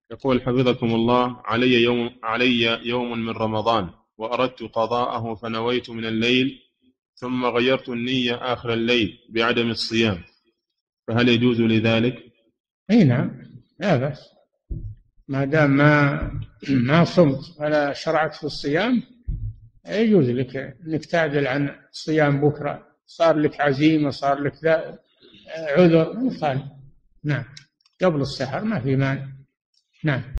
يقول حفظكم الله: علي يوم من رمضان وأردت قضاءه فنويت من الليل، ثم غيرت النية آخر الليل بعدم الصيام، فهل يجوز لذلك؟ أي نعم، لا بأس، ما دام ما صمت ولا شرعت في الصيام يجوز لك أنك تعدل عن صيام بكرة، صار لك عزيمة، صار لك عذر، ما يخالف. نعم، قبل السحر ما في مانع. نعم.